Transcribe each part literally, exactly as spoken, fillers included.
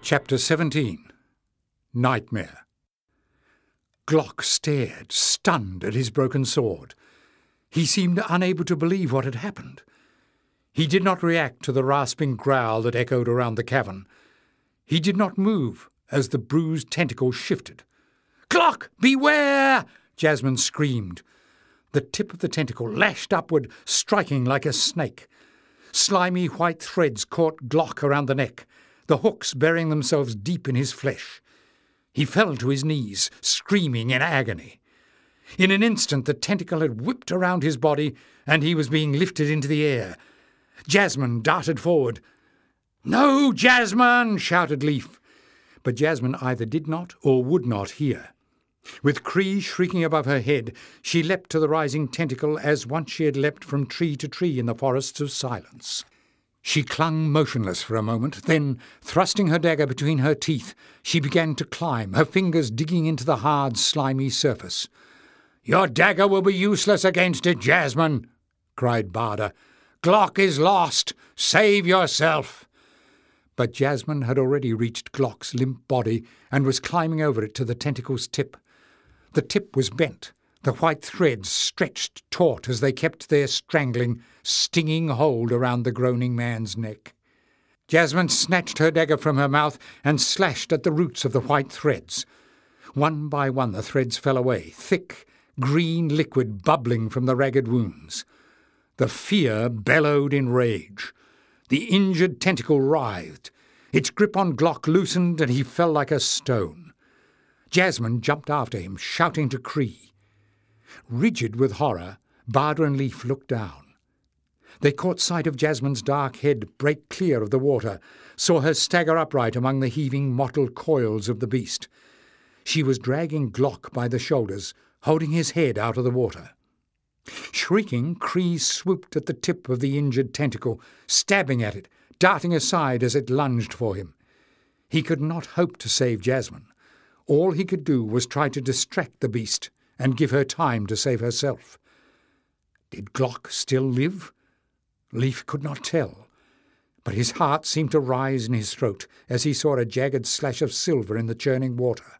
Chapter seventeen. Nightmare. Glock stared, stunned, at his broken sword. He seemed unable to believe what had happened. He did not react to the rasping growl that echoed around the cavern. He did not move as the bruised tentacle shifted. "Glock, beware!" Jasmine screamed. The tip of the tentacle lashed upward, striking like a snake. Slimy white threads caught Glock around the neck, the hooks burying themselves deep in his flesh. He fell to his knees, screaming in agony. In an instant the tentacle had whipped around his body, and he was being lifted into the air. Jasmine darted forward. "No, Jasmine!" shouted Leif. But Jasmine either did not or would not hear. With Cree shrieking above her head, she leapt to the rising tentacle as once she had leapt from tree to tree in the forests of silence. She clung motionless for a moment, then, thrusting her dagger between her teeth, she began to climb, her fingers digging into the hard, slimy surface. "Your dagger will be useless against it, Jasmine," cried Barda. "Glock is lost. Save yourself." But Jasmine had already reached Glock's limp body and was climbing over it to the tentacle's tip. The tip was bent, the white threads stretched taut as they kept their strangling, stinging hold around the groaning man's neck. Jasmine snatched her dagger from her mouth and slashed at the roots of the white threads. One by one the threads fell away, thick, green liquid bubbling from the ragged wounds. The fear bellowed in rage. The injured tentacle writhed. Its grip on Glock loosened, and he fell like a stone. Jasmine jumped after him, shouting to Cree. Rigid with horror, Barda and Leif looked down. They caught sight of Jasmine's dark head break clear of the water, saw her stagger upright among the heaving mottled coils of the beast. She was dragging Glock by the shoulders, holding his head out of the water. Shrieking, Cree swooped at the tip of the injured tentacle, stabbing at it, darting aside as it lunged for him. He could not hope to save Jasmine. All he could do was try to distract the beast and give her time to save herself. Did Glock still live? Leif could not tell, but his heart seemed to rise in his throat as he saw a jagged slash of silver in the churning water.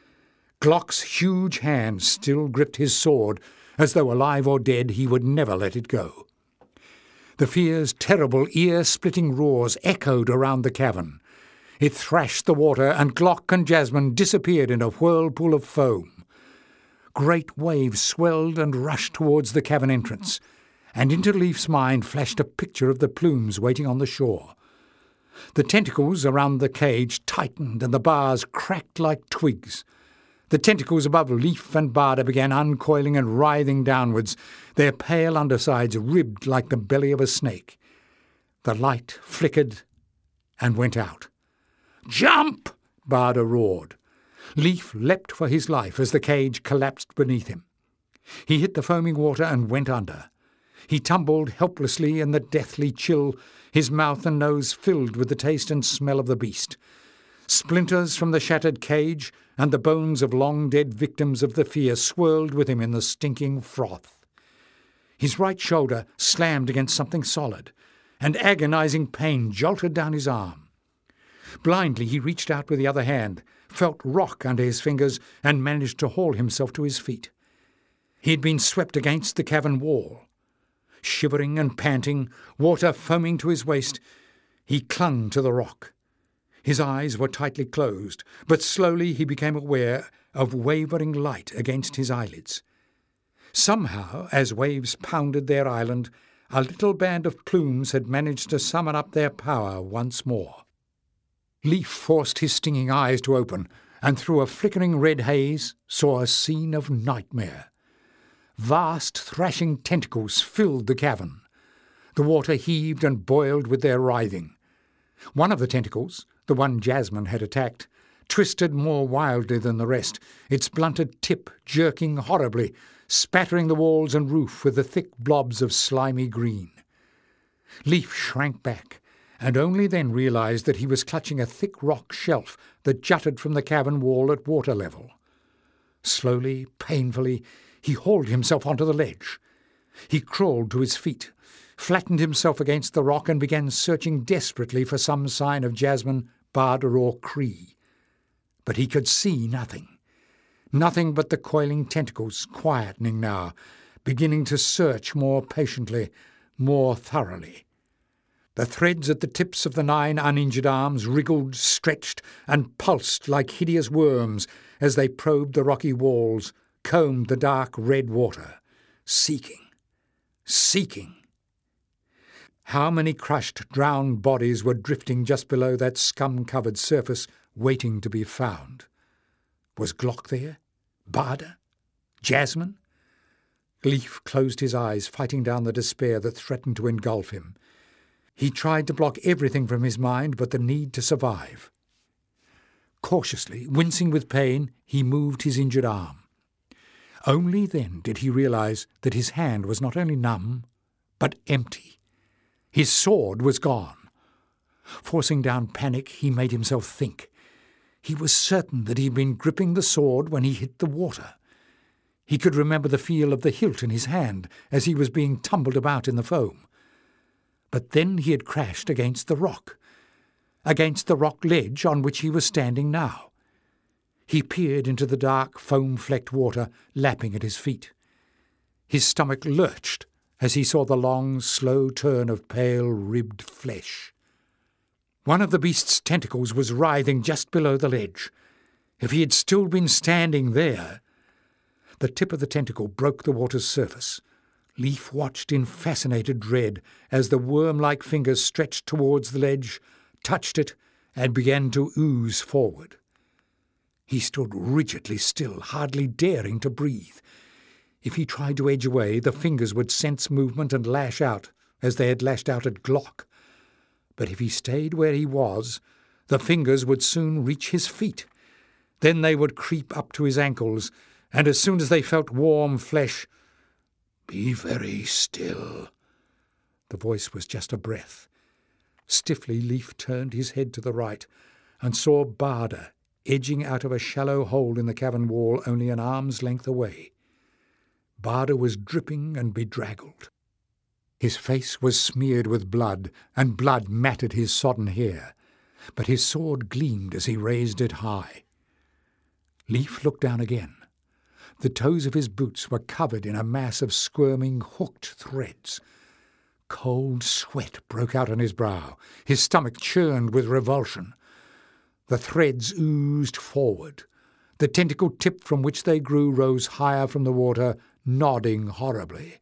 Glock's huge hand still gripped his sword, as though alive or dead he would never let it go. The fear's terrible ear-splitting roars echoed around the cavern. It thrashed the water, and Glock and Jasmine disappeared in a whirlpool of foam. Great waves swelled and rushed towards the cavern entrance, and into Leif's mind flashed a picture of the plumes waiting on the shore. The tentacles around the cage tightened, and the bars cracked like twigs. The tentacles above Leif and Barda began uncoiling and writhing downwards, their pale undersides ribbed like the belly of a snake. The light flickered and went out. "Jump!" Barda roared. Leif leapt for his life as the cage collapsed beneath him. He hit the foaming water and went under. He tumbled helplessly in the deathly chill, his mouth and nose filled with the taste and smell of the beast. Splinters from the shattered cage and the bones of long-dead victims of the fear swirled with him in the stinking froth. His right shoulder slammed against something solid, and agonizing pain jolted down his arm. Blindly he reached out with the other hand, felt rock under his fingers, and managed to haul himself to his feet. He had been swept against the cavern wall. Shivering and panting, water foaming to his waist, he clung to the rock. His eyes were tightly closed, but slowly he became aware of wavering light against his eyelids. Somehow, as waves pounded their island, a little band of plumes had managed to summon up their power once more. Leif forced his stinging eyes to open, and through a flickering red haze saw a scene of nightmare. Vast thrashing tentacles filled the cavern. The water heaved and boiled with their writhing. One of the tentacles, the one Jasmine had attacked, twisted more wildly than the rest, its blunted tip jerking horribly, spattering the walls and roof with the thick blobs of slimy green. Leif shrank back, and only then realized that he was clutching a thick rock shelf that jutted from the cavern wall at water level. Slowly, painfully, he hauled himself onto the ledge. He crawled to his feet, flattened himself against the rock, and began searching desperately for some sign of Jasmine, Barda or Cree, but he could see nothing. Nothing but the coiling tentacles, quietening now, beginning to search more patiently, more thoroughly. The threads at the tips of the nine uninjured arms wriggled, stretched, and pulsed like hideous worms as they probed the rocky walls, combed the dark red water, seeking, seeking. How many crushed, drowned bodies were drifting just below that scum-covered surface, waiting to be found? Was Glock there? Barda? Jasmine? Leif closed his eyes, fighting down the despair that threatened to engulf him. He tried to block everything from his mind but the need to survive. Cautiously, wincing with pain, he moved his injured arm. Only then did he realize that his hand was not only numb, but empty. His sword was gone. Forcing down panic, he made himself think. He was certain that he had been gripping the sword when he hit the water. He could remember the feel of the hilt in his hand as he was being tumbled about in the foam. But then he had crashed against the rock, against the rock ledge on which he was standing now. He peered into the dark, foam-flecked water lapping at his feet. His stomach lurched as he saw the long, slow turn of pale, ribbed flesh. One of the beast's tentacles was writhing just below the ledge. If he had still been standing there... The tip of the tentacle broke the water's surface. Leif watched in fascinated dread as the worm-like fingers stretched towards the ledge, touched it, and began to ooze forward. He stood rigidly still, hardly daring to breathe. If he tried to edge away, the fingers would sense movement and lash out, as they had lashed out at Glock. But if he stayed where he was, the fingers would soon reach his feet. Then they would creep up to his ankles, and as soon as they felt warm flesh, "Be very still." The voice was just a breath. Stiffly, Leif turned his head to the right and saw Barda edging out of a shallow hole in the cavern wall only an arm's length away. Barda was dripping and bedraggled. His face was smeared with blood, and blood matted his sodden hair, but his sword gleamed as he raised it high. Leif looked down again. The toes of his boots were covered in a mass of squirming, hooked threads. Cold sweat broke out on his brow. His stomach churned with revulsion. The threads oozed forward. The tentacle tip from which they grew rose higher from the water, nodding horribly.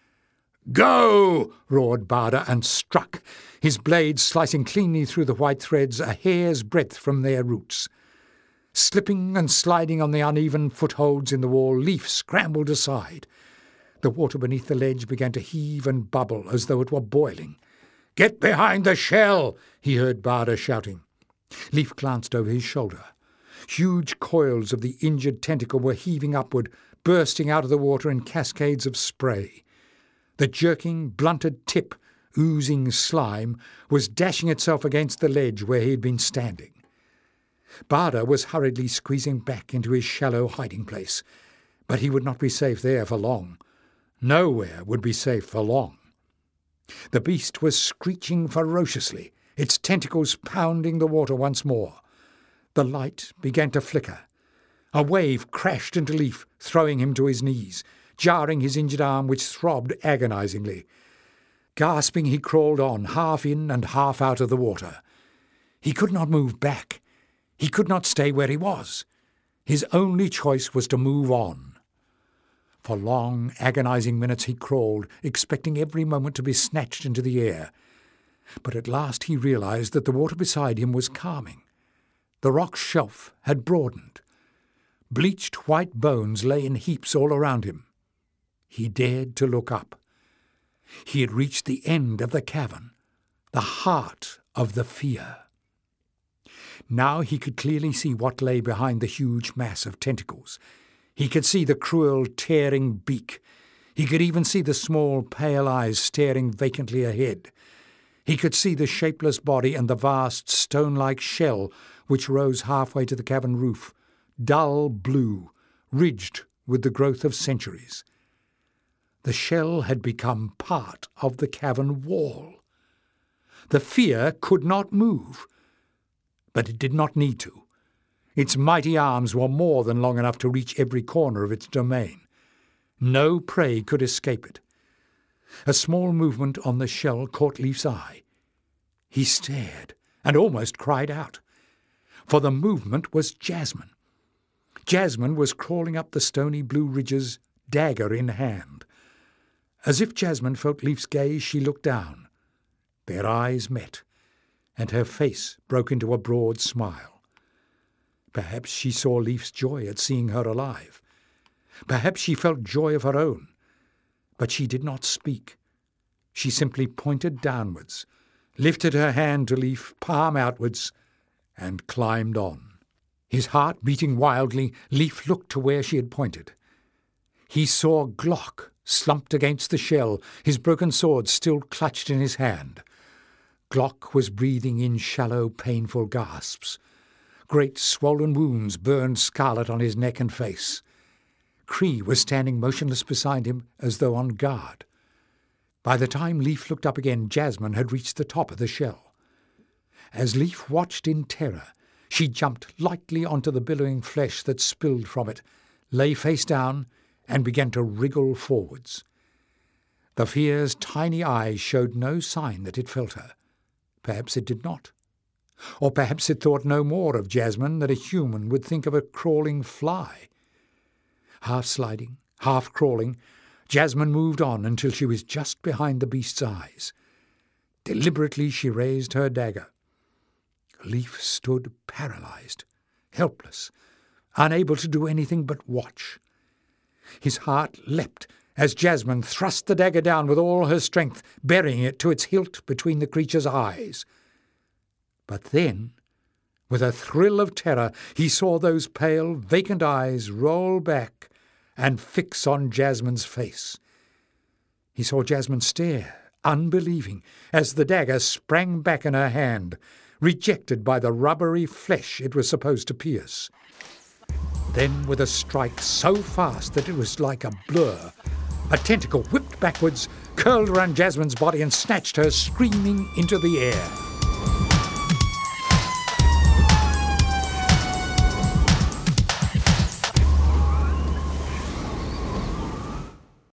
"Go!" roared Barda, and struck, his blade slicing cleanly through the white threads a hair's breadth from their roots. Slipping and sliding on the uneven footholds in the wall, Leif scrambled aside. The water beneath the ledge began to heave and bubble as though it were boiling. "Get behind the shell!" he heard Barda shouting. Leif glanced over his shoulder. Huge coils of the injured tentacle were heaving upward, bursting out of the water in cascades of spray. The jerking, blunted tip, oozing slime, was dashing itself against the ledge where he had been standing. Barda was hurriedly squeezing back into his shallow hiding place, but he would not be safe there for long. Nowhere would be safe for long. The beast was screeching ferociously, its tentacles pounding the water once more. The light began to flicker. A wave crashed into Leif, throwing him to his knees, jarring his injured arm which throbbed agonizingly. Gasping, he crawled on, half in and half out of the water. He could not move back. He could not stay where he was. His only choice was to move on. For long, agonizing minutes he crawled, expecting every moment to be snatched into the air. But at last he realized that the water beside him was calming. The rock shelf had broadened. Bleached white bones lay in heaps all around him. He dared to look up. He had reached the end of the cavern, the heart of the fear. Now he could clearly see what lay behind the huge mass of tentacles. He could see the cruel, tearing beak. He could even see the small, pale eyes staring vacantly ahead. He could see the shapeless body and the vast, stone-like shell which rose halfway to the cavern roof, dull blue, ridged with the growth of centuries. The shell had become part of the cavern wall. The fear could not move. But it did not need to. Its mighty arms were more than long enough to reach every corner of its domain. No prey could escape it. A small movement on the shell caught Leif's eye. He stared and almost cried out, for the movement was Jasmine. Jasmine was crawling up the stony blue ridges, dagger in hand. As if Jasmine felt Leif's gaze, she looked down. Their eyes met, and her face broke into a broad smile. Perhaps she saw Leif's joy at seeing her alive. Perhaps she felt joy of her own. But she did not speak. She simply pointed downwards, lifted her hand to Leif, palm outwards, and climbed on. His heart beating wildly, Leif looked to where she had pointed. He saw Glock slumped against the shell, his broken sword still clutched in his hand. Glock was breathing in shallow, painful gasps. Great swollen wounds burned scarlet on his neck and face. Cree was standing motionless beside him, as though on guard. By the time Leif looked up again, Jasmine had reached the top of the shell. As Leif watched in terror, she jumped lightly onto the billowing flesh that spilled from it, lay face down, and began to wriggle forwards. The fear's tiny eyes showed no sign that it felt her. Perhaps it did not. Or perhaps it thought no more of Jasmine than a human would think of a crawling fly. Half sliding, half crawling, Jasmine moved on until she was just behind the beast's eyes. Deliberately she raised her dagger. Leif stood paralyzed, helpless, unable to do anything but watch. His heart leapt as Jasmine thrust the dagger down with all her strength, burying it to its hilt between the creature's eyes. But then, with a thrill of terror, he saw those pale, vacant eyes roll back and fix on Jasmine's face. He saw Jasmine stare, unbelieving, as the dagger sprang back in her hand, rejected by the rubbery flesh it was supposed to pierce. Then, with a strike so fast that it was like a blur, a tentacle whipped backwards, curled around Jasmine's body and snatched her screaming into the air.